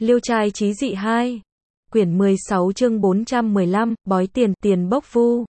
Liêu trai chí dị 2. Quyển 16 chương 415, bói tiền, tiền bốc vu.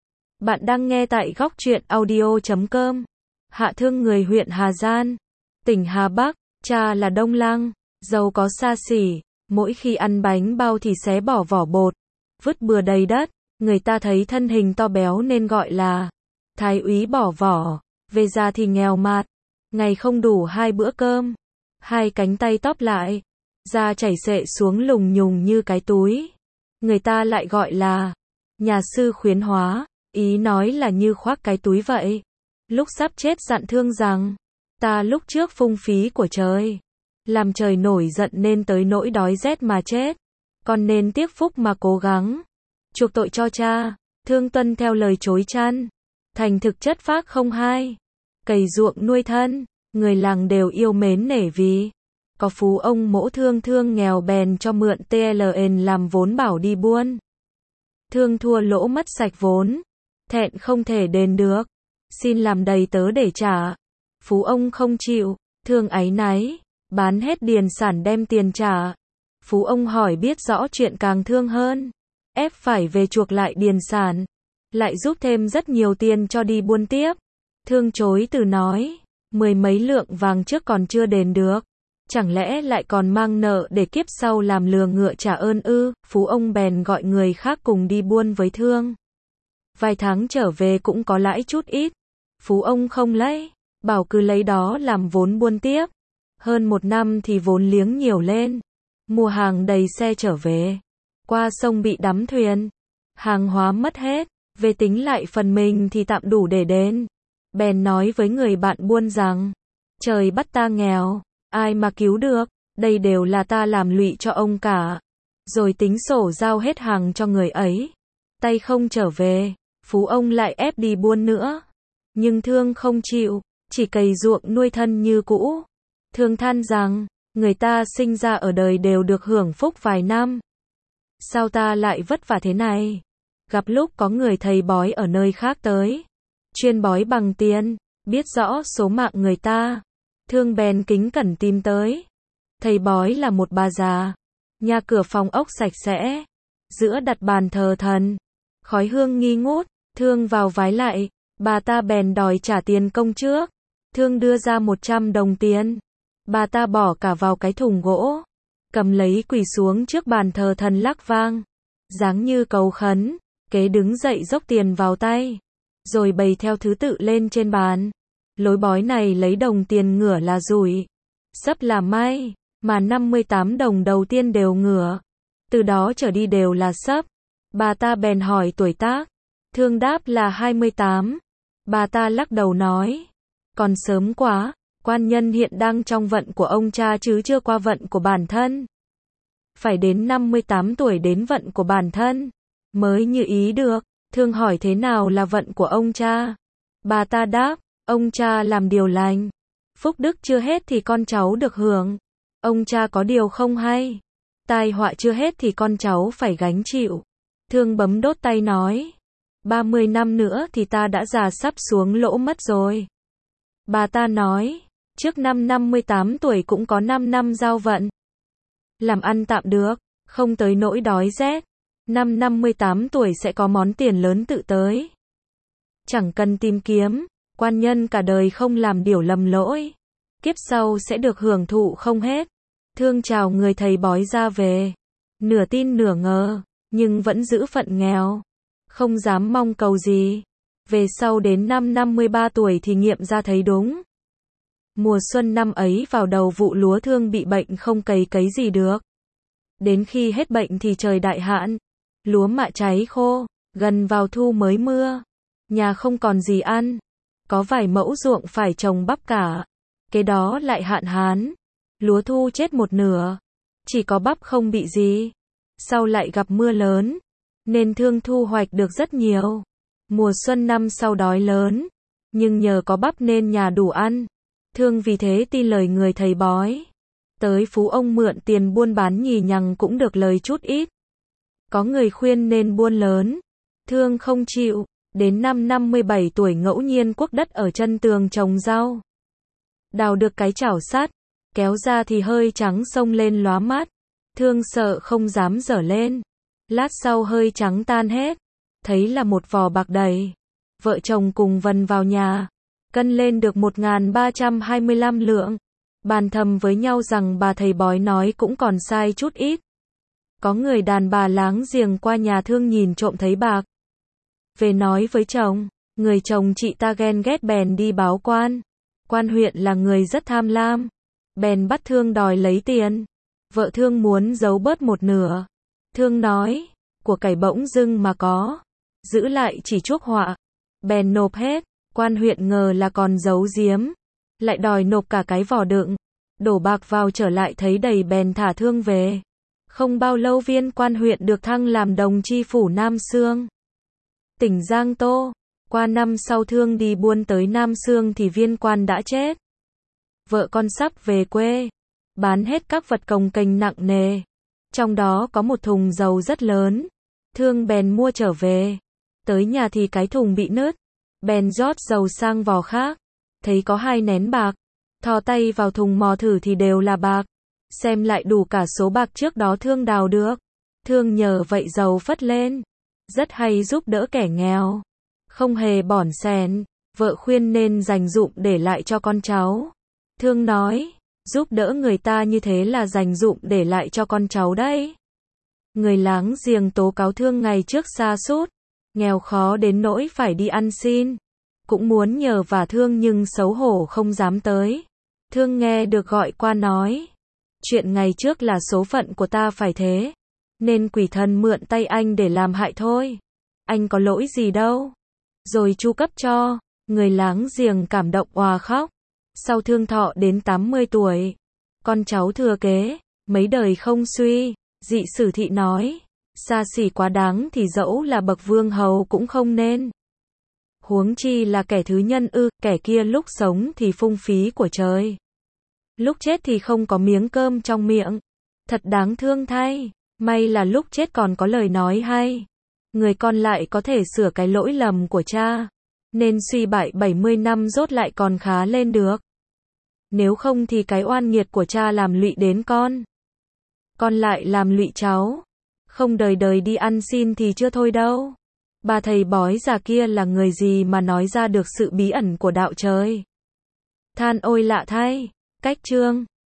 Bạn đang nghe tại góc truyện audio.com. Hạ Thương người huyện Hà Giang, tỉnh Hà Bắc, cha là Đông Lăng, giàu có xa xỉ, mỗi khi ăn bánh bao thì xé bỏ vỏ bột, vứt bừa đầy đất, người ta thấy thân hình to béo nên gọi là thái úy bỏ vỏ, về già thì nghèo mạt, ngày không đủ 2 bữa cơm, hai cánh tay tóp lại, da chảy xệ xuống lùng nhùng như cái túi. Người ta lại gọi là nhà sư khuyến hóa, ý nói là như khoác cái túi vậy. Lúc sắp chết dặn Thương rằng, ta lúc trước phung phí của trời, làm trời nổi giận nên tới nỗi đói rét mà chết, con nên tiếc phúc mà cố gắng chuộc tội cho cha. Thương tuân theo lời chối chăn, thành thực chất phác không hai, cày ruộng nuôi thân, người làng đều yêu mến nể vì có phú ông mỗ Thương. Thương nghèo bèn cho mượn TLN làm vốn bảo đi buôn. Thương thua lỗ mất sạch vốn, thẹn không thể đền được, xin làm đầy tớ để trả. Phú ông không chịu, Thương áy náy, bán hết điền sản đem tiền trả. Phú ông hỏi biết rõ chuyện càng thương hơn, ép phải về chuộc lại điền sản, lại giúp thêm rất nhiều tiền cho đi buôn tiếp. Thương chối từ nói, 10 mấy lượng vàng trước còn chưa đền được, chẳng lẽ lại còn mang nợ để kiếp sau làm lừa ngựa trả ơn ư? Phú ông bèn gọi người khác cùng đi buôn với Thương. Vài tháng trở về cũng có lãi chút ít. Phú ông không lấy, bảo cứ lấy đó làm vốn buôn tiếp. Hơn 1 năm thì vốn liếng nhiều lên. Mua hàng đầy xe trở về. Qua sông bị đắm thuyền. Hàng hóa mất hết. Về tính lại phần mình thì tạm đủ để đền. Bèn nói với người bạn buôn rằng, trời bắt ta nghèo, ai mà cứu được, đây đều là ta làm lụy cho ông cả. Rồi tính sổ giao hết hàng cho người ấy. Tay không trở về, Phú ông lại ép đi buôn nữa. Nhưng Thương không chịu, chỉ cày ruộng nuôi thân như cũ. Thương than rằng, người ta sinh ra ở đời đều được hưởng phúc vài năm. Sao ta lại vất vả thế này? Gặp lúc có người thầy bói ở nơi khác tới, chuyên bói bằng tiền, biết rõ số mạng người ta. Thương bèn kính cẩn tìm tới. Thầy bói là một bà già, nhà cửa phòng ốc sạch sẽ, giữa đặt bàn thờ thần, khói hương nghi ngút. Thương vào vái lại, bà ta bèn đòi trả tiền công trước. Thương đưa ra 100 đồng tiền, bà ta bỏ cả vào cái thùng gỗ, cầm lấy quỳ xuống trước bàn thờ thần lắc vang, dáng như cầu khấn. Kế đứng dậy dốc tiền vào tay, rồi bày theo thứ tự lên trên bàn. Lối bói này lấy đồng tiền ngửa là rủi, sấp là may, mà 58 đồng đầu tiên đều ngửa, từ đó trở đi đều là sấp. Bà ta bèn hỏi tuổi tác, Thương đáp là 28. Bà ta lắc đầu nói, còn sớm quá, quan nhân hiện đang trong vận của ông cha chứ chưa qua vận của bản thân. Phải đến 58 tuổi đến vận của bản thân mới như ý được. Thương hỏi thế nào là vận của ông cha? Bà ta đáp, ông cha làm điều lành, phúc đức chưa hết thì con cháu được hưởng. Ông cha có điều không hay, tai họa chưa hết thì con cháu phải gánh chịu. Thương bấm đốt tay nói, 30 năm nữa thì ta đã già sắp xuống lỗ mất rồi. Bà ta nói, trước năm 58 tuổi cũng có 5 năm giao vận, làm ăn tạm được, không tới nỗi đói rét. Năm 58 tuổi sẽ có món tiền lớn tự tới. Chẳng cần tìm kiếm, quan nhân cả đời không làm điều lầm lỗi, kiếp sau sẽ được hưởng thụ không hết. Thương chào người thầy bói ra về, nửa tin nửa ngờ, nhưng vẫn giữ phận nghèo, không dám mong cầu gì. Về sau đến năm 53 tuổi thì nghiệm ra thấy đúng. Mùa xuân năm ấy vào đầu vụ lúa Thương bị bệnh không cày cấy gì được. Đến khi hết bệnh thì trời đại hạn, lúa mạ cháy khô, gần vào thu mới mưa, nhà không còn gì ăn, có vài mẫu ruộng phải trồng bắp cả, kế đó lại hạn hán, lúa thu chết một nửa, chỉ có bắp không bị gì. Sau lại gặp mưa lớn, nên Thương thu hoạch được rất nhiều. Mùa xuân năm sau đói lớn, nhưng nhờ có bắp nên nhà đủ ăn. Thương vì thế tin lời người thầy bói. Tới Phú ông mượn tiền buôn bán nhì nhằng cũng được lời chút ít. Có người khuyên nên buôn lớn, Thương không chịu. Đến năm 57 tuổi ngẫu nhiên cuốc đất ở chân tường trồng rau. Đào được cái chảo sắt, kéo ra thì hơi trắng xông lên lóa mắt. Thương sợ không dám dở lên. Lát sau hơi trắng tan hết. Thấy là một vò bạc đầy. Vợ chồng cùng vần vào nhà. Cân lên được 1.325 lượng. Bàn thầm với nhau rằng bà thầy bói nói cũng còn sai chút ít. Có người đàn bà láng giềng qua nhà Thương nhìn trộm thấy bạc. Về nói với chồng. Người chồng chị ta ghen ghét bèn đi báo quan. Quan huyện là người rất tham lam. Bèn bắt Thương đòi lấy tiền. Vợ Thương muốn giấu bớt một nửa. Thương nói, của cải bỗng dưng mà có. Giữ lại chỉ chuốc họa. Bèn nộp hết. Quan huyện ngờ là còn giấu giếm. Lại đòi nộp cả cái vò đựng. Đổ bạc vào trở lại thấy đầy bèn thả Thương về. Không bao lâu viên quan huyện được thăng làm đồng tri phủ Nam Xương, tỉnh Giang Tô. Qua năm sau Thương đi buôn tới Nam Xương thì viên quan đã chết. Vợ con sắp về quê. Bán hết các vật cồng kềnh nặng nề. Trong đó có một thùng dầu rất lớn. Thương bèn mua trở về. Tới nhà thì cái thùng bị nứt. Bèn rót dầu sang vò khác. Thấy có 2 nén bạc. Thò tay vào thùng mò thử thì đều là bạc. Xem lại đủ cả số bạc trước đó Thương đào được. Thương nhờ vậy giàu phất lên. Rất hay giúp đỡ kẻ nghèo. Không hề bỏn xẻn. Vợ khuyên nên dành dụm để lại cho con cháu. Thương nói, giúp đỡ người ta như thế là dành dụm để lại cho con cháu đấy. Người láng giềng tố cáo Thương ngày trước sa sút, nghèo khó đến nỗi phải đi ăn xin. Cũng muốn nhờ vả Thương nhưng xấu hổ không dám tới. Thương nghe được gọi qua nói, chuyện ngày trước là số phận của ta phải thế. Nên quỷ thần mượn tay anh để làm hại thôi. Anh có lỗi gì đâu. Rồi chu cấp cho. Người láng giềng cảm động òa khóc. Sau Thương thọ đến 80 tuổi. Con cháu thừa kế. Mấy đời không suy. Dị Sử Thị nói. Xa xỉ quá đáng thì dẫu là bậc vương hầu cũng không nên. Huống chi là kẻ thứ nhân ư. Kẻ kia lúc sống thì phung phí của trời. Lúc chết thì không có miếng cơm trong miệng. Thật đáng thương thay. May là lúc chết còn có lời nói hay. Người con lại có thể sửa cái lỗi lầm của cha. Nên suy bại 70 năm rốt lại còn khá lên được. Nếu không thì cái oan nghiệt của cha làm lụy đến con. Con lại làm lụy cháu. Không đời đời đi ăn xin thì chưa thôi đâu. Bà thầy bói già kia là người gì mà nói ra được sự bí ẩn của đạo trời. Than ôi lạ thay. Cách chương